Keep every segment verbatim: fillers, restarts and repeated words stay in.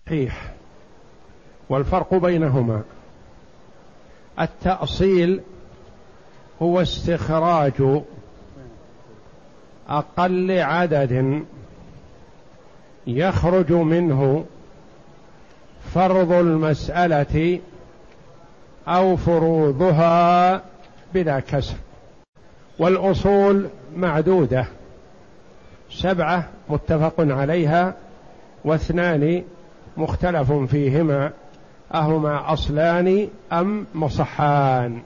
صحيح. والفرق بينهما التأصيل هو استخراج أقل عدد يخرج منه فرض المسألة أو فروضها بلا كسر. والأصول معدودة سبعة متفق عليها واثنان مختلف فيهما أهما أصلان أم مصحان.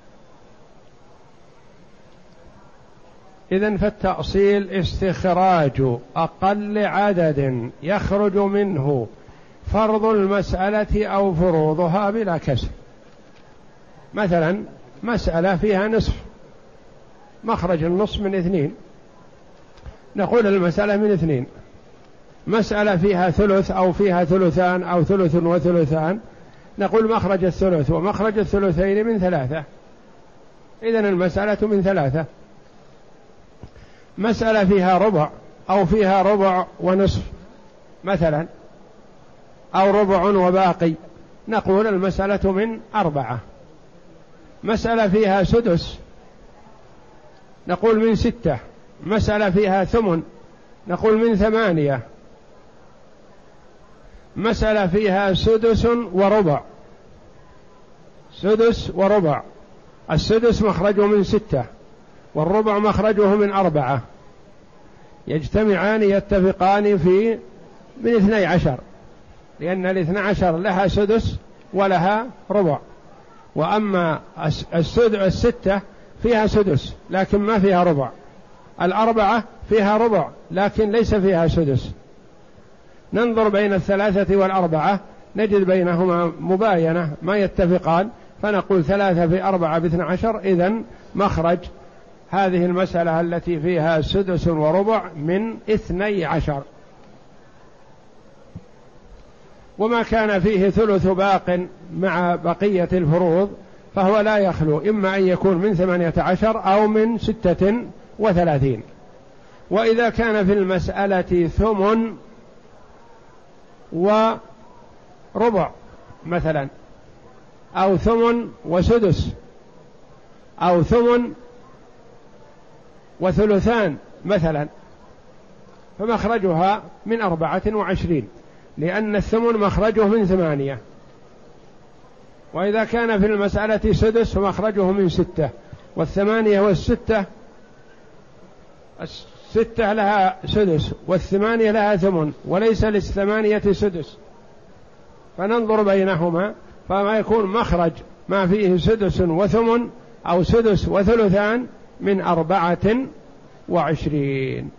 إذن فالتأصيل استخراج أقل عدد يخرج منه فرض المسألة أو فروضها بلا كسر. مثلا مسألة فيها نصف، مخرج النصف من اثنين، نقول المسألة من اثنين. مسألة فيها ثلث أو فيها ثلثان أو ثلث وثلثان، نقول مخرج الثلث ومخرج الثلثين من ثلاثة، إذن المسألة من ثلاثة. مسألة فيها ربع أو فيها ربع ونصف مثلا، أو ربع وباقي، نقول المسألة من أربعة. مسألة فيها سدس نقول من ستة. مسألة فيها ثمن نقول من ثمانية. مسألة فيها سدس وربع، سدس وربع، السدس مخرجه من ستة والربع مخرجه من أربعة، يجتمعان يتفقان في من اثني عشر، لأن الاثنى عشر لها سدس ولها ربع. وأما الستة فيها سدس لكن ما فيها ربع، الأربعة فيها ربع لكن ليس فيها سدس. ننظر بين الثلاثة والأربعة نجد بينهما مباينة ما يتفقان، فنقول ثلاثة في أربعة باثنى عشر، إذن مخرج هذه المسألة التي فيها سدس وربع من اثني عشر. وما كان فيه ثلث باق مع بقية الفروض فهو لا يخلو إما أن يكون من ثمانية عشر أو من ستة وثلاثين. وإذا كان في المسألة ثمن وربع مثلا، أو ثمن وسدس، أو ثمن وثلثان مثلا، فمخرجها من أربعة وعشرين، لأن الثمن مخرجه من ثمانية. وإذا كان في المسألة سدس فمخرجه من ستة، والثمانية والستة، الستة لها سدس والثمانية لها ثمن وليس للثمانية سدس، فننظر بينهما، فما يكون مخرج ما فيه سدس وثمن أو سدس وثلثان من أربعة وعشرين.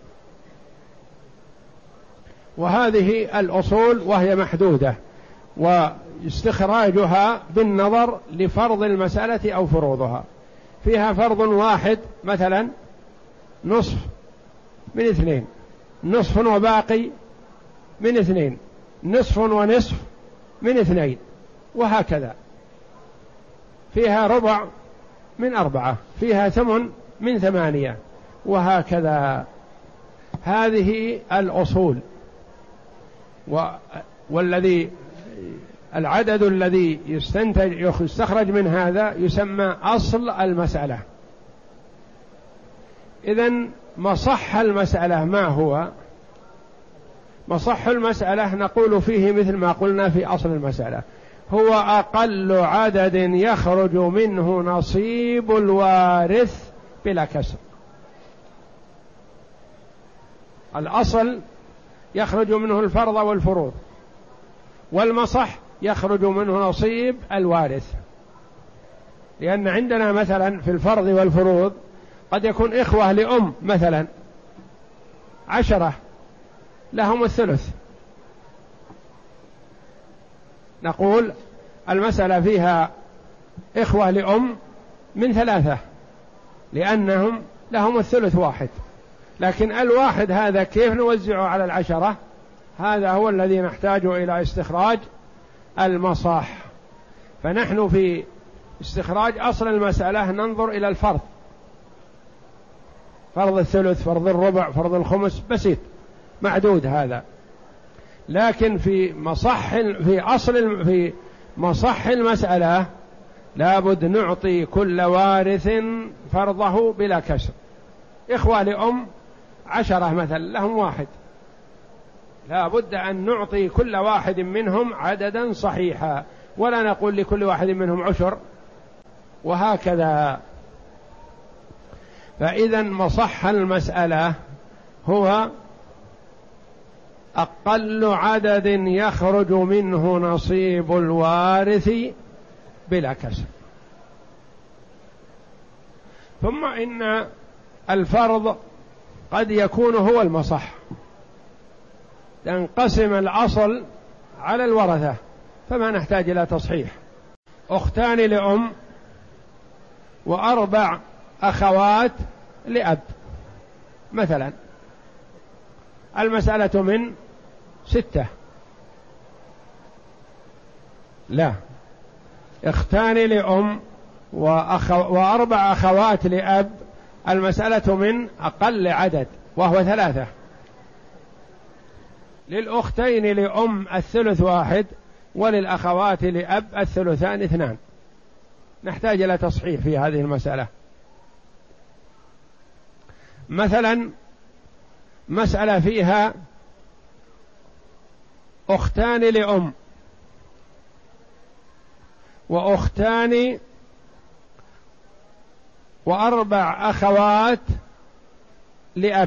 وهذه الأصول وهي محدودة، واستخراجها بالنظر لفرض المسألة أو فروضها. فيها فرض واحد مثلا نصف من اثنين، نصف وباقي من اثنين، نصف ونصف من اثنين، وهكذا. فيها ربع من أربعة، فيها ثمن من ثمانية، وهكذا. هذه الأصول. والذي العدد الذي يستنتج يستخرج من هذا يسمى أصل المسألة. إذن مصح المسألة ما هو؟ مصح المسألة نقول فيه مثل ما قلنا في أصل المسألة، هو أقل عدد يخرج منه نصيب الوارث بلا كسر. الأصل يخرج منه الفرض والفروض، والمصح يخرج منه نصيب الوارث. لأن عندنا مثلا في الفرض والفروض قد يكون إخوة لأم مثلا عشرة لهم الثلث، نقول المسألة فيها إخوة لأم من ثلاثة لأنهم لهم الثلث واحد، لكن الواحد هذا كيف نوزعه على العشرة؟ هذا هو الذي نحتاج إلى استخراج المصاح. فنحن في استخراج أصل المسألة ننظر إلى الفرض، فرض الثلث، فرض الربع، فرض الخمس، بسيط معدود هذا. لكن في مصح في أصل في مصح المسألة لابد نعطي كل وارث فرضه بلا كسر. إخوة لأم عشرة مثلا لهم واحد، لابد أن نعطي كل واحد منهم عددا صحيحا، ولا نقول لكل واحد منهم عشر وهكذا. فإذا مصح المسألة هو أقل عدد يخرج منه نصيب الوارث بلا كسر. ثم إن الفرض قد يكون هو المصح، تنقسم الأصل على الورثة فما نحتاج إلى تصحيح. أختان لأم وأربع أخوات لأب مثلا، المسألة من ستة، لا، اختان لأم وأخو وأربع أخوات لأب، المسألة من أقل عدد وهو ثلاثة. للأختين لأم الثلث واحد، وللأخوات لأب الثلثان اثنان. نحتاج إلى تصحيح في هذه المسألة. مثلا مسألة فيها أختان لأم وأختان وأربع أخوات لأب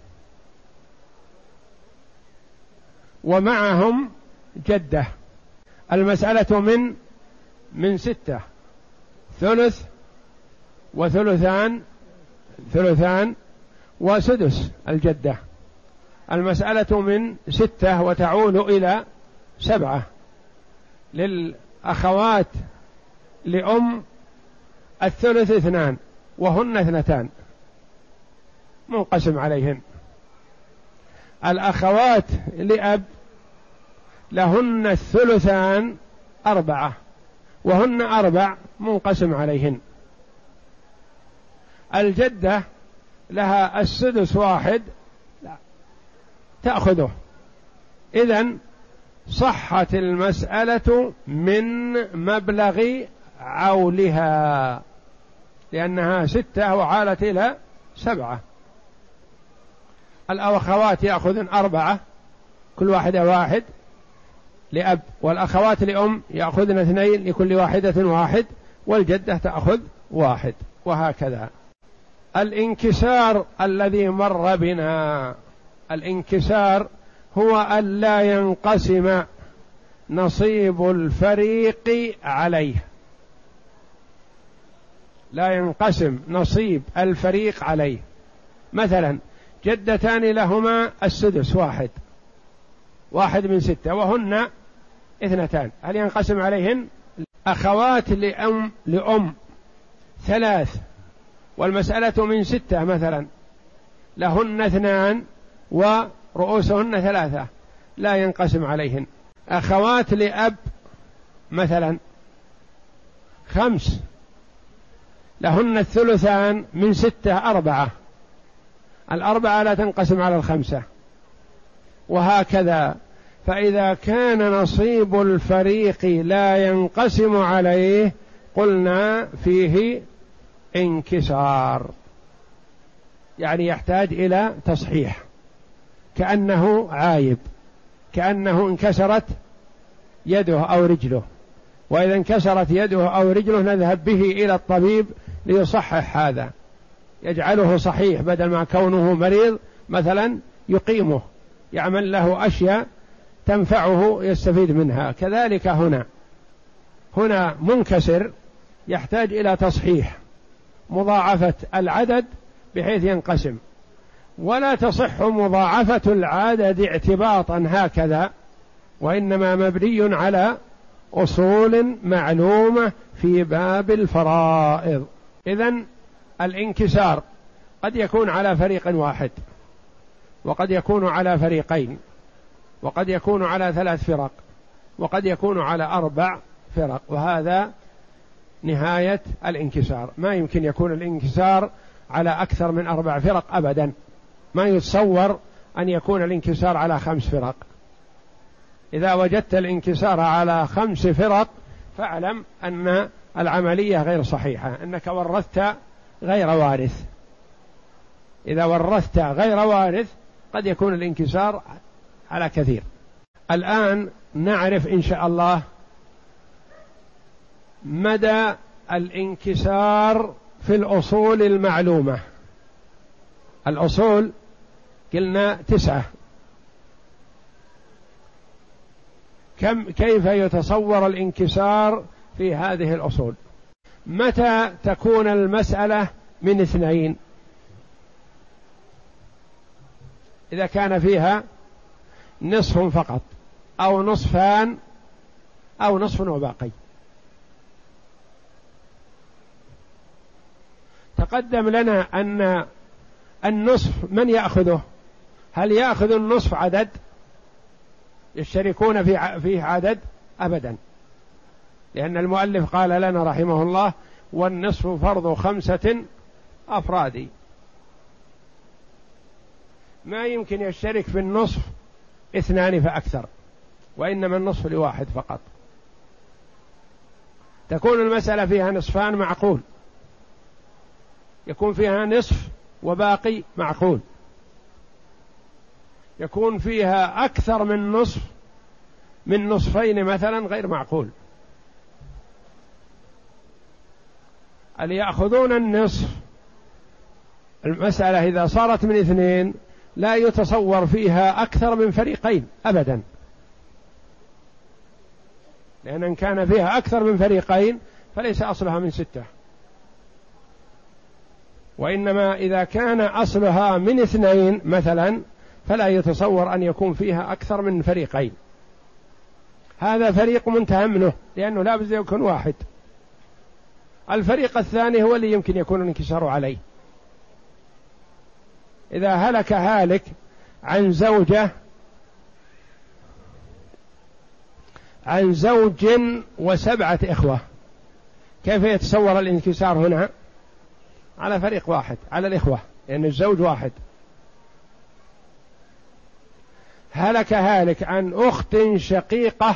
ومعهم جدة، المسألة من من ستة، ثلث وثلثان ثلثان وسدس الجدة، المسألة من ستة وتعود إلى سبعة. للأخوات لأم الثلث اثنان وهن اثنتان منقسم عليهن. الأخوات لأب لهن الثلثان أربعة وهن أربع منقسم عليهن. الجدة لها السدس واحد تأخذه. إذن صحت المسألة من مبلغ عولها، لأنها ستة وعالت إلى سبعة. الأخوات يأخذن أربعة كل واحدة واحد لأب، والأخوات لأم يأخذن اثنين لكل واحدة واحد، والجدة تأخذ واحد، وهكذا. الانكسار الذي مر بنا، الانكسار هو أن لا ينقسم نصيب الفريق عليه، لا ينقسم نصيب الفريق عليه. مثلا جدتان لهما السدس واحد واحد من ستة وهن اثنتان، هل ينقسم عليهن؟ أخوات لأم لأم ثلاث والمسألة من ستة مثلا، لهن اثنان ورؤوسهن ثلاثة، لا ينقسم عليهن. أخوات لأب مثلا خمس، لهن الثلثان من ستة أربعة، الأربعة لا تنقسم على الخمسة، وهكذا. فإذا كان نصيب الفريق لا ينقسم عليه قلنا فيه انكسار، يعني يحتاج إلى تصحيح، كأنه عايب، كأنه انكسرت يده أو رجله. وإذا انكسرت يده أو رجله نذهب به إلى الطبيب ليصحح هذا، يجعله صحيح، بدل ما كونه مريض مثلا يقيمه، يعمل له أشياء تنفعه يستفيد منها. كذلك هنا هنا منكسر يحتاج إلى تصحيح، مضاعفة العدد بحيث ينقسم. ولا تصح مضاعفة العدد اعتباطا هكذا، وإنما مبني على أصول معلومة في باب الفرائض. إذن الانكسار قد يكون على فريق واحد، وقد يكون على فريقين، وقد يكون على ثلاث فرق، وقد يكون على أربع فرق، وهذا نهاية الانكسار. ما يمكن يكون الانكسار على أكثر من أربع فرق أبدا، ما يتصور أن يكون الانكسار على خمس فرق، إذا وجدت الانكسار على خمس فرق فاعلم أن العملية غير صحيحة، أنك ورثت غير وارث. إذا ورثت غير وارث قد يكون الانكسار على كثير. الآن نعرف إن شاء الله مدى الانكسار في الأصول المعلومة. الأصول قلنا تسعة، كم كيف يتصور الانكسار في هذه الأصول؟ متى تكون المسألة من اثنين؟ إذا كان فيها نصف فقط أو نصفان أو نصف وباقي. تقدم لنا أن النصف من يأخذه؟ هل يأخذ النصف عدد يشتركون في فيه عدد؟ أبدا، لأن المؤلف قال لنا رحمه الله والنصف فرض خمسة أفراد. ما يمكن يشترك في النصف اثنان فأكثر، وإنما النصف لواحد فقط. تكون المسألة فيها نصفان معقول، يكون فيها نصف وباقي معقول، يكون فيها أكثر من نصف من نصفين مثلا غير معقول. اللي يأخذون النصف المسألة إذا صارت من اثنين لا يتصور فيها أكثر من فريقين أبدا، لأن إن كان فيها أكثر من فريقين فليس أصلها من ستة، وإنما إذا كان أصلها من اثنين مثلا فلا يتصور أن يكون فيها أكثر من فريقين. هذا فريق منتهى منه لأنه لا بد يكون واحد. الفريق الثاني هو اللي يمكن يكون الانكسار عليه. إذا هلك هالك عن زوجة عن زوج وسبعة إخوة، كيف يتصور الانكسار هنا؟ على فريق واحد، على الإخوة، لأن الزوج واحد. هلك هالك عن أخت شقيقة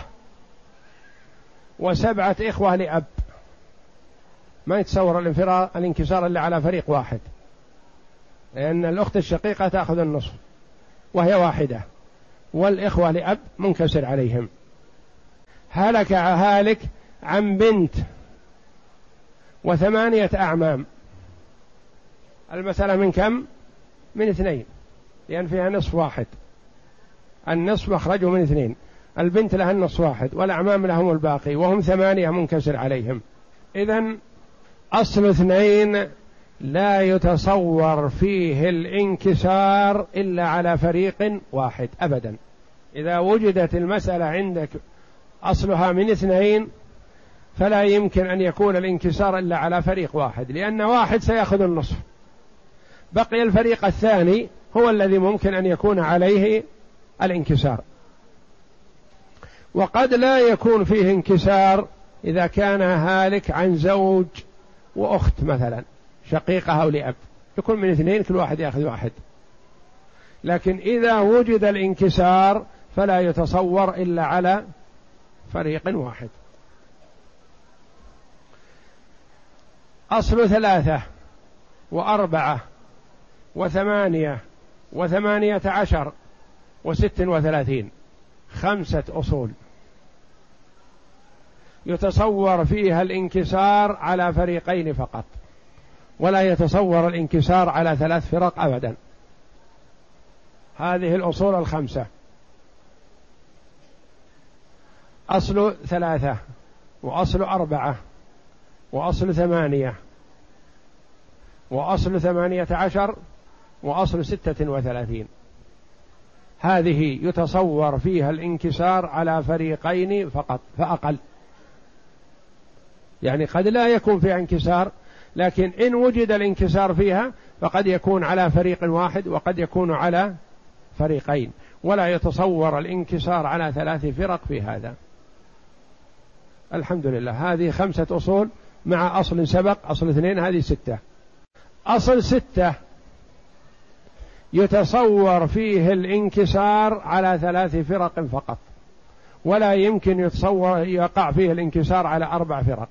وسبعة إخوة لأب، ما يتصور الانكسار إلا على فريق واحد، لأن الأخت الشقيقة تأخذ النصف وهي واحدة، والإخوة لأب منكسر عليهم. هلك هالك عن بنت وثمانية أعمام، المسألة من كم؟ من اثنين، لأن فيها نصف واحد، النصف مخرجه من اثنين، البنت لها النصف واحد والأعمام لهم الباقي وهم ثمانية منكسر عليهم. إذن أصل اثنين لا يتصور فيه الانكسار إلا على فريق واحد أبدا. إذا وجدت المسألة عندك أصلها من اثنين فلا يمكن أن يكون الانكسار إلا على فريق واحد، لأن واحد سيأخذ النصف، بقي الفريق الثاني هو الذي ممكن أن يكون عليه الانكسار. وقد لا يكون فيه انكسار إذا كان هالك عن زوج وأخت مثلا شقيقة أو لأب، يكون من اثنين كل واحد يأخذ واحد. لكن إذا وجد الانكسار فلا يتصور إلا على فريق واحد. أصل ثلاثة وأربعة وثمانية وثمانية عشر وست وثلاثين، خمسة أصول يتصور فيها الانكسار على فريقين فقط، ولا يتصور الانكسار على ثلاث فرق أبدا. هذه الأصول الخمسة: أصل ثلاثة وأصل أربعة وأصل ثمانية وأصل ثمانية عشر وأصل ستة وثلاثين. هذه يتصور فيها الانكسار على فريقين فقط فأقل، يعني قد لا يكون فيها انكسار، لكن إن وجد الانكسار فيها فقد يكون على فريق واحد وقد يكون على فريقين، ولا يتصور الانكسار على ثلاث فرق في هذا. الحمد لله، هذه خمسة أصول مع أصل سبق، أصل اثنين، هذه ستة. أصل ستة يتصور فيه الانكسار على ثلاث فرق فقط، ولا يمكن يتصور يقع فيه الانكسار على أربع فرق.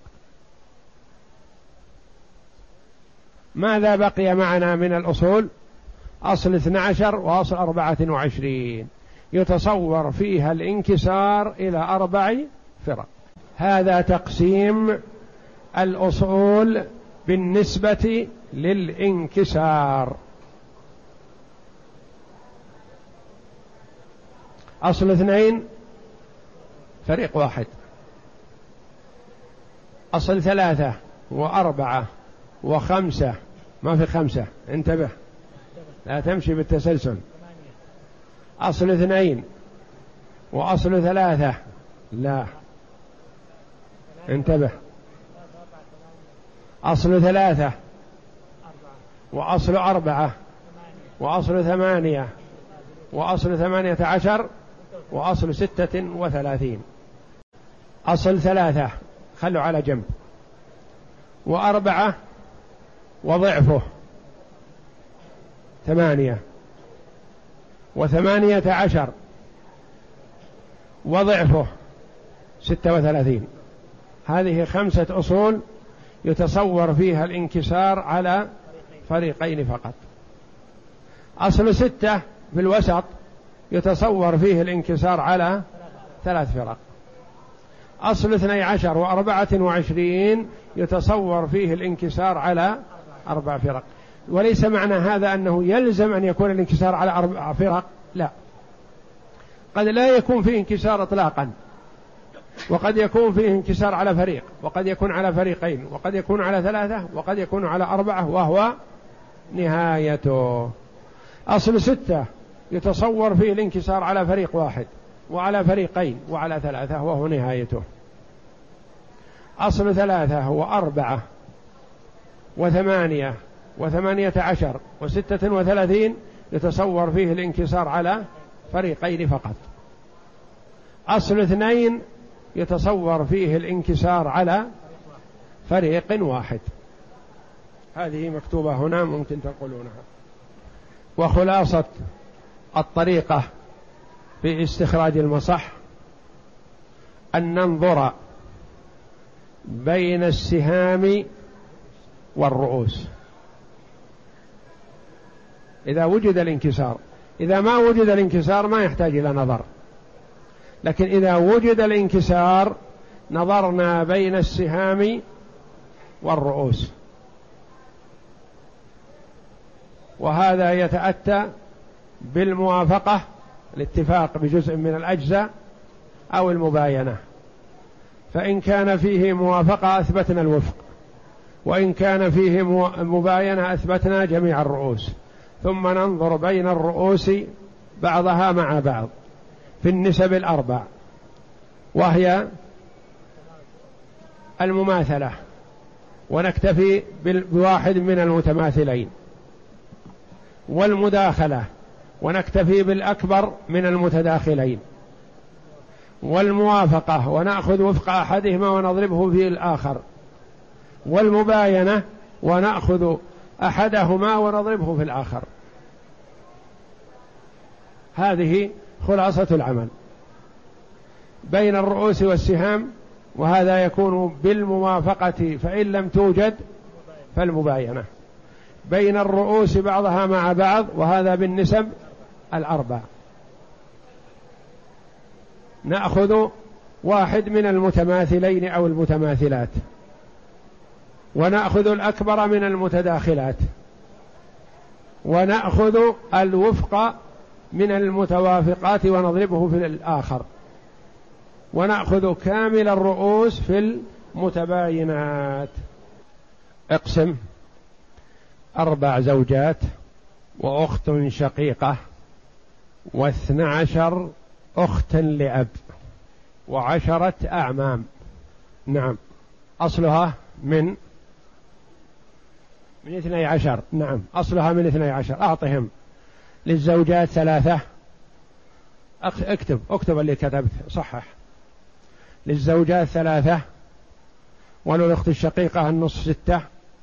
ماذا بقي معنا من الأصول؟ أصل اثنى عشر وأصل أربعة وعشرين يتصور فيها الانكسار إلى أربع فرق. هذا تقسيم الأصول بالنسبة للانكسار. أصل اثنين فريق واحد، أصل ثلاثة وأربعة وخمسة، ما في خمسة، انتبه لا تمشي بالتسلسل، أصل اثنين وأصل ثلاثة، لا انتبه، أصل ثلاثة وأصل أربعة وأصل ثمانية وأصل ثمانية عشر وأصل ستة وثلاثين. أصل ثلاثة خلوا على جنب، وأربعة وضعفه ثمانية، وثمانية عشر وضعفه ستة وثلاثين. هذه خمسة أصول يتصور فيها الانكسار على فريقين فقط. أصل ستة في الوسط يتصور فيه الانكسار على ثلاث فرق. أصل اثني عشر وأربعة وعشرين يتصور فيه الانكسار على أربع فرق. وليس معنى هذا أنه يلزم أن يكون الانكسار على أربع فرق، لا، قد لا يكون فيه انكسار إطلاقا، وقد يكون فيه انكسار على فريق، وقد يكون على فريقين، وقد يكون على ثلاثة، وقد يكون على أربعة وهو نهايته. أصل ستة يتصور فيه الانكسار على فريق واحد وعلى فريقين وعلى ثلاثة وهو نهايته. أصل ثلاثة وأربعة وثمانية وثمانية عشر وستة وثلاثين يتصور فيه الانكسار على فريقين فقط. أصل اثنين يتصور فيه الانكسار على فريق واحد. هذه مكتوبة هنا ممكن تقولونها. وخلاصة الطريقة في استخراج المصح أن ننظر بين السهام والرؤوس إذا وجد الانكسار. إذا ما وجد الانكسار ما يحتاج إلى نظر، لكن إذا وجد الانكسار نظرنا بين السهام والرؤوس، وهذا يتأتى بالموافقة، الاتفاق بجزء من الأجزاء، أو المباينة. فإن كان فيه موافقة أثبتنا الوفق، وإن كان فيه مباينة أثبتنا جميع الرؤوس. ثم ننظر بين الرؤوس بعضها مع بعض في النسب الأربع، وهي المماثلة، ونكتفي بواحد من المتماثلين، والمداخلة، ونكتفي بالأكبر من المتداخلين، والموافقة، ونأخذ وفق أحدهما ونضربه في الآخر، والمباينة، ونأخذ أحدهما ونضربه في الآخر. هذه خلاصة العمل بين الرؤوس والسهام، وهذا يكون بالموافقة، فإن لم توجد فالمباينة. بين الرؤوس بعضها مع بعض، وهذا بالنسب الأربع. نأخذ واحد من المتماثلين أو المتماثلات، ونأخذ الأكبر من المتداخلات، ونأخذ الوفق من المتوافقات ونضربه في الآخر، ونأخذ كامل الرؤوس في المتباينات. اقسم أربع زوجات وأخت شقيقة واثنى عشر أخت لأب وعشرة أعمام. نعم، أصلها من من اثني عشر. نعم، أصلها من اثني عشر. أعطهم. للزوجات ثلاثة، اكتب اكتب اللي كتبت صحح. للزوجات ثلاثة، وللأخت الشقيقة النصف ستة،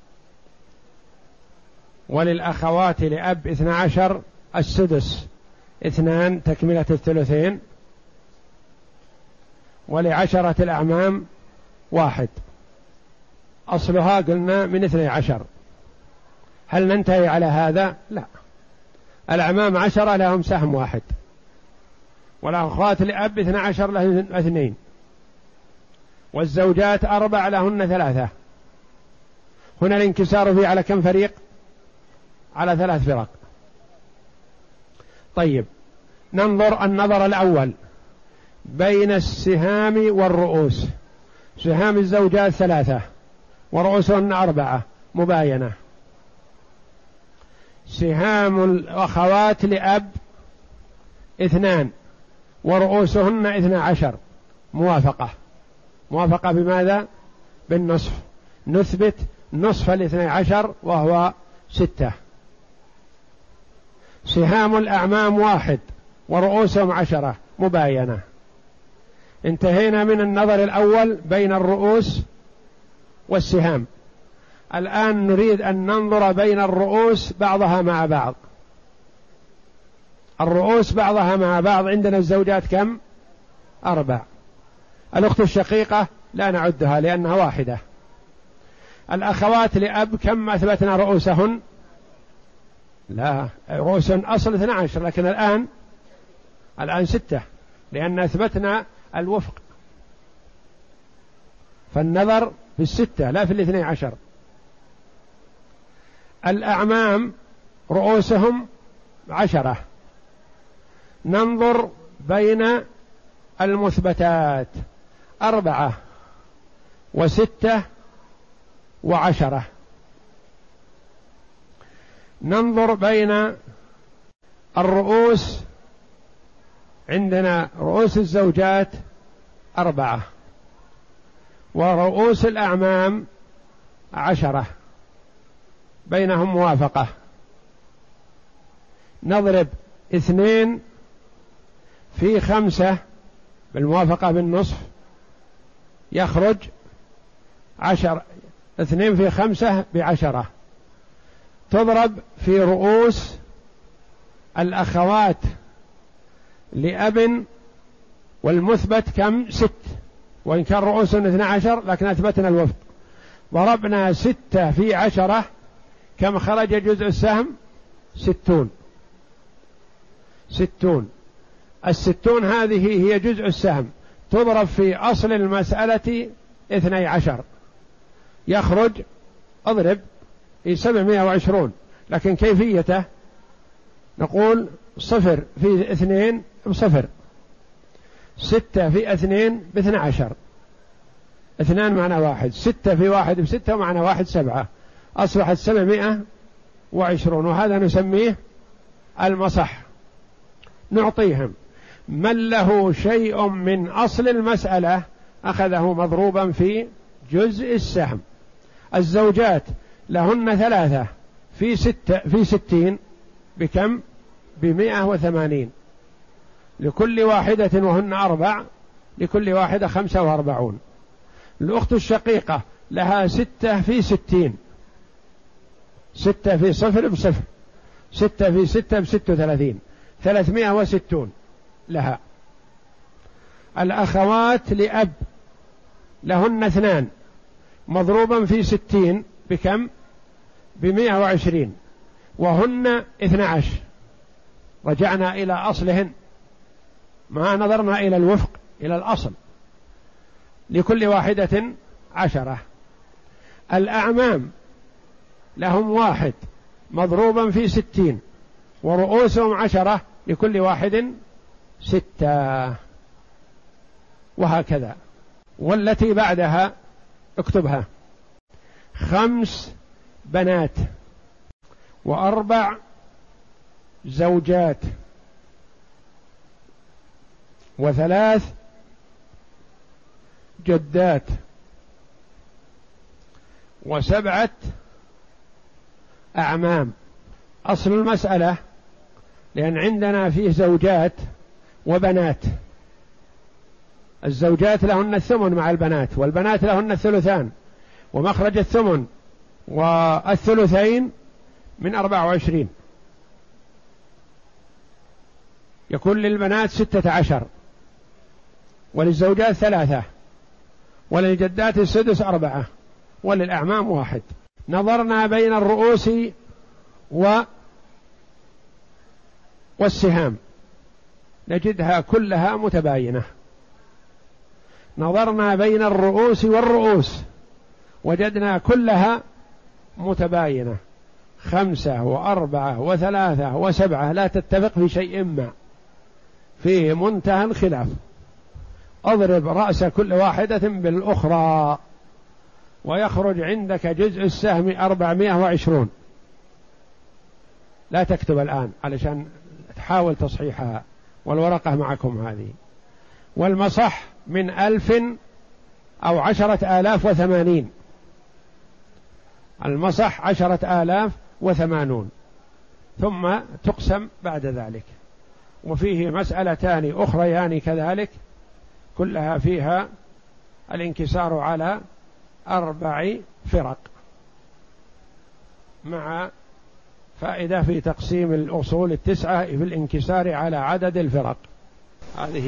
وللأخوات لأب اثنى عشر السدس اثنان تكملة الثلثين، ولعشرة الأعمام واحد. أصلها قلنا من اثني عشر. هل ننتهي على هذا؟ لا، الأعمام عشرة لهم سهم واحد، والأخوات لأب اثنى عشر لهم اثنين، والزوجات أربع لهن ثلاثة. هنا الانكسار فيه على كم فريق؟ على ثلاث فرق. طيب، ننظر النظر الأول بين السهام والرؤوس. سهام الزوجات ثلاثة ورؤوسهن أربعة مباينة. سهام الأخوات لأب اثنان ورؤوسهن اثنى عشر موافقة. موافقة بماذا؟ بالنصف. نثبت نصف الاثنى عشر وهو ستة. سهام الأعمام واحد ورؤوسهم عشرة مباينة. انتهينا من النظر الأول بين الرؤوس والسهام. الآن نريد أن ننظر بين الرؤوس بعضها مع بعض. الرؤوس بعضها مع بعض عندنا الزوجات كم؟ أربع. الأخت الشقيقة لا نعدها لأنها واحدة. الأخوات لأب كم أثبتنا رؤوسهن؟ لا، رؤوسهن أصل اثنى عشر، لكن الآن الآن ستة لأن أثبتنا الوفق، فالنظر في الستة لا في الاثني عشر. الأعمام رؤوسهم عشرة. ننظر بين المثبتات أربعة وستة وعشرة. ننظر بين الرؤوس. عندنا رؤوس الزوجات أربعة ورؤوس الأعمام عشرة، بينهم موافقة. نضرب اثنين في خمسة بالموافقة بالنصف يخرج عشر. اثنين في خمسة بعشرة. تضرب في رؤوس الأخوات لأب والمثبت كم؟ ست، وإن كان رؤوسهم اثنى عشر لكن أثبتنا الوفق. ضربنا ستة في عشرة كم خرج جزء السهم؟ ستون. ستون. الستون هذه هي جزء السهم، تضرب في أصل المسألة اثني عشر يخرج اضرب في سبعمائة وعشرون. لكن كيفيته؟ نقول صفر في اثنين بصفر، ستة في اثنين باثنى عشر، اثنان معنا واحد، ستة في واحد بستة ومعنا واحد سبعة، أصبحت سبعمائة وعشرون. وهذا نسميه المصح. نعطيهم من له شيء من أصل المسألة أخذه مضروبا في جزء السهم. الزوجات لهن ثلاثة في ستة في ستين بكم؟ بمائة وثمانين. لكل واحدة وهن أربع لكل واحدة خمسة وأربعون. الأخت الشقيقة لها ستة في ستين، ستة في صفر بصفر، ستة في ستة بستة وثلاثين، ثلاثمائة وستون لها. الأخوات لأب لهن اثنان مضروبا في ستين بكم؟ بمائة وعشرين، وهن اثنى عشر. رجعنا إلى أصلهن، ما نظرنا إلى الوفق، إلى الأصل. لكل واحدة عشرة. الأعمام لهم واحد مضروبا في ستين ورؤوسهم عشرة، لكل واحد ستة، وهكذا. والتي بعدها اكتبها: خمس بنات وأربع زوجات وثلاث جدات وسبعة أعمام. أصل المسألة، لأن عندنا فيه زوجات وبنات. الزوجات لهن الثمن مع البنات، والبنات لهن الثلثان، ومخرج الثمن والثلثين من أربعة وعشرين، يكون للبنات ستة عشر. وللزوجات ثلاثة، وللجدات السدس أربعة، وللأعمام واحد. نظرنا بين الرؤوس و والسهام نجدها كلها متباينة. نظرنا بين الرؤوس والرؤوس وجدنا كلها متباينة، خمسة وأربعة وثلاثة وسبعة لا تتفق في شيء ما، فيه منتهى الخلاف. اضرب رأس كل واحدة بالأخرى ويخرج عندك جزء السهم أربعمائة وعشرون. لا تكتب الآن علشان تحاول تصحيحها، والورقة معكم هذه. والمصح من ألف أو عشرة آلاف وثمانين، المصح عشرة آلاف وثمانون، ثم تقسم بعد ذلك. وفيه مسألتان أخريان كذلك كلها فيها الانكسار على أربع فرق، مع فائدة في تقسيم الأصول التسعة في الانكسار على عدد الفرق. هذه